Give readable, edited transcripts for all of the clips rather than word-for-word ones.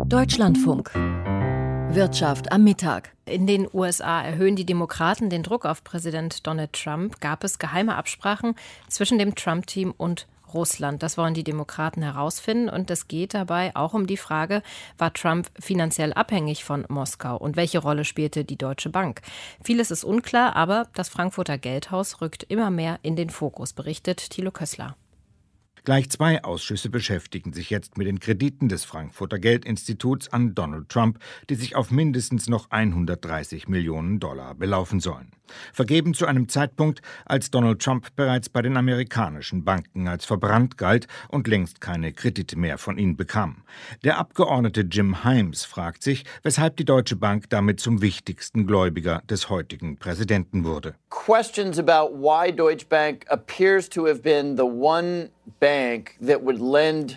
Deutschlandfunk. Wirtschaft am Mittag. In den USA erhöhen die Demokraten den Druck auf Präsident Donald Trump. Gab es geheime Absprachen zwischen dem Trump-Team und Russland? Das wollen die Demokraten herausfinden. Und es geht dabei auch um die Frage, war Trump finanziell abhängig von Moskau? Und welche Rolle spielte die Deutsche Bank? Vieles ist unklar, aber das Frankfurter Geldhaus rückt immer mehr in den Fokus, berichtet Thilo Kössler. Gleich 2 Ausschüsse beschäftigen sich jetzt mit den Krediten des Frankfurter Geldinstituts an Donald Trump, die sich auf mindestens noch 130 Millionen Dollar belaufen sollen. Vergeben zu einem Zeitpunkt, als Donald Trump bereits bei den amerikanischen Banken als verbrannt galt und längst keine Kredite mehr von ihnen bekam. Der Abgeordnete Jim Himes fragt sich, weshalb die Deutsche Bank damit zum wichtigsten Gläubiger des heutigen Präsidenten wurde. Questions about why Deutsche Bank appears to have been the one bank that would lend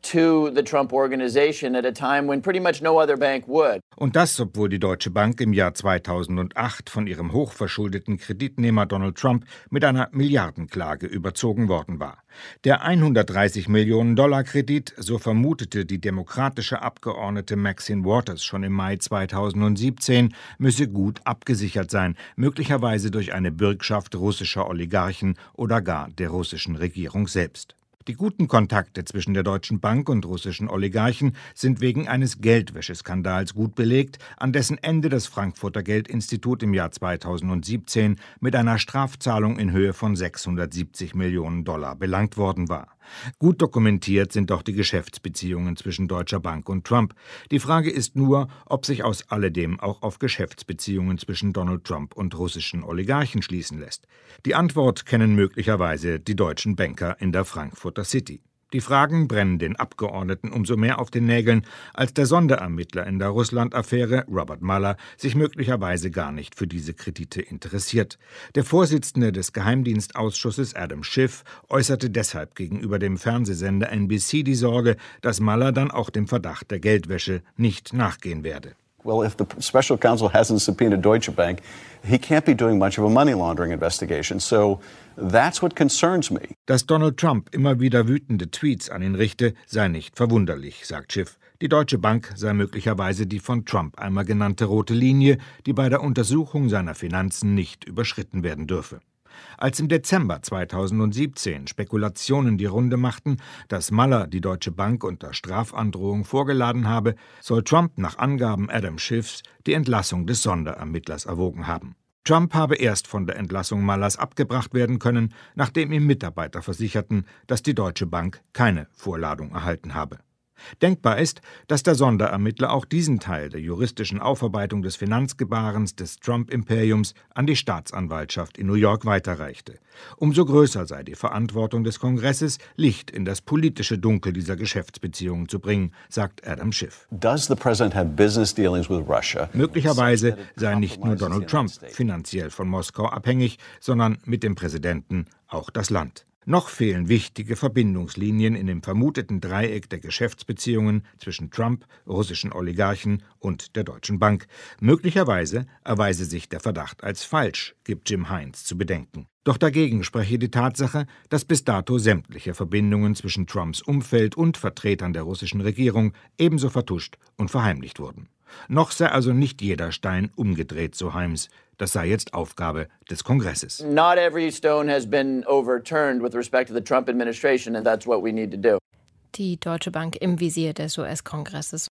to the Trump organization at a time when pretty much no other bank would. Und das, obwohl die Deutsche Bank im Jahr 2008 von ihrem hochverschuldeten Kreditnehmer Donald Trump mit einer Milliardenklage überzogen worden war. Der 130 Millionen Dollar Kredit, so vermutete die demokratische Abgeordnete Maxine Waters schon im Mai 2017, müsse gut abgesichert sein, möglicherweise durch eine Bürgschaft russischer Oligarchen oder gar der russischen Regierung selbst. Die guten Kontakte zwischen der Deutschen Bank und russischen Oligarchen sind wegen eines Geldwäscheskandals gut belegt, an dessen Ende das Frankfurter Geldinstitut im Jahr 2017 mit einer Strafzahlung in Höhe von 670 Millionen Dollar belangt worden war. Gut dokumentiert sind doch die Geschäftsbeziehungen zwischen Deutscher Bank und Trump. Die Frage ist nur, ob sich aus alledem auch auf Geschäftsbeziehungen zwischen Donald Trump und russischen Oligarchen schließen lässt. Die Antwort kennen möglicherweise die deutschen Banker in der Frankfurter City. Die Fragen brennen den Abgeordneten umso mehr auf den Nägeln, als der Sonderermittler in der Russland-Affäre, Robert Mueller, sich möglicherweise gar nicht für diese Kredite interessiert. Der Vorsitzende des Geheimdienstausschusses, Adam Schiff, äußerte deshalb gegenüber dem Fernsehsender NBC die Sorge, dass Mueller dann auch dem Verdacht der Geldwäsche nicht nachgehen werde. Well, if the special counsel hasn't subpoenaed Deutsche Bank, he can't be doing much of a money laundering investigation. So that's what concerns me. Dass Donald Trump immer wieder wütende Tweets an ihn richte, sei nicht verwunderlich, sagt Schiff. Die Deutsche Bank sei möglicherweise die von Trump einmal genannte rote Linie, die bei der Untersuchung seiner Finanzen nicht überschritten werden dürfe. Als im Dezember 2017 Spekulationen die Runde machten, dass Mueller die Deutsche Bank unter Strafandrohung vorgeladen habe, soll Trump nach Angaben Adam Schiffs die Entlassung des Sonderermittlers erwogen haben. Trump habe erst von der Entlassung Muellers abgebracht werden können, nachdem ihm Mitarbeiter versicherten, dass die Deutsche Bank keine Vorladung erhalten habe. Denkbar ist, dass der Sonderermittler auch diesen Teil der juristischen Aufarbeitung des Finanzgebarens des Trump-Imperiums an die Staatsanwaltschaft in New York weiterreichte. Umso größer sei die Verantwortung des Kongresses, Licht in das politische Dunkel dieser Geschäftsbeziehungen zu bringen, sagt Adam Schiff. Does the president have business dealings with Russia? Möglicherweise sei nicht nur Donald Trump finanziell von Moskau abhängig, sondern mit dem Präsidenten auch das Land. Noch fehlen wichtige Verbindungslinien in dem vermuteten Dreieck der Geschäftsbeziehungen zwischen Trump, russischen Oligarchen und der Deutschen Bank. Möglicherweise erweise sich der Verdacht als falsch, gibt Jim Himes zu bedenken. Doch dagegen spreche die Tatsache, dass bis dato sämtliche Verbindungen zwischen Trumps Umfeld und Vertretern der russischen Regierung ebenso vertuscht und verheimlicht wurden. Noch sei also nicht jeder Stein umgedreht, so Himes. Das sei jetzt Aufgabe des Kongresses. Not every stone has been overturned with respect to the Trump administration, and that's what we need to do. Die Deutsche Bank im Visier des US-Kongresses.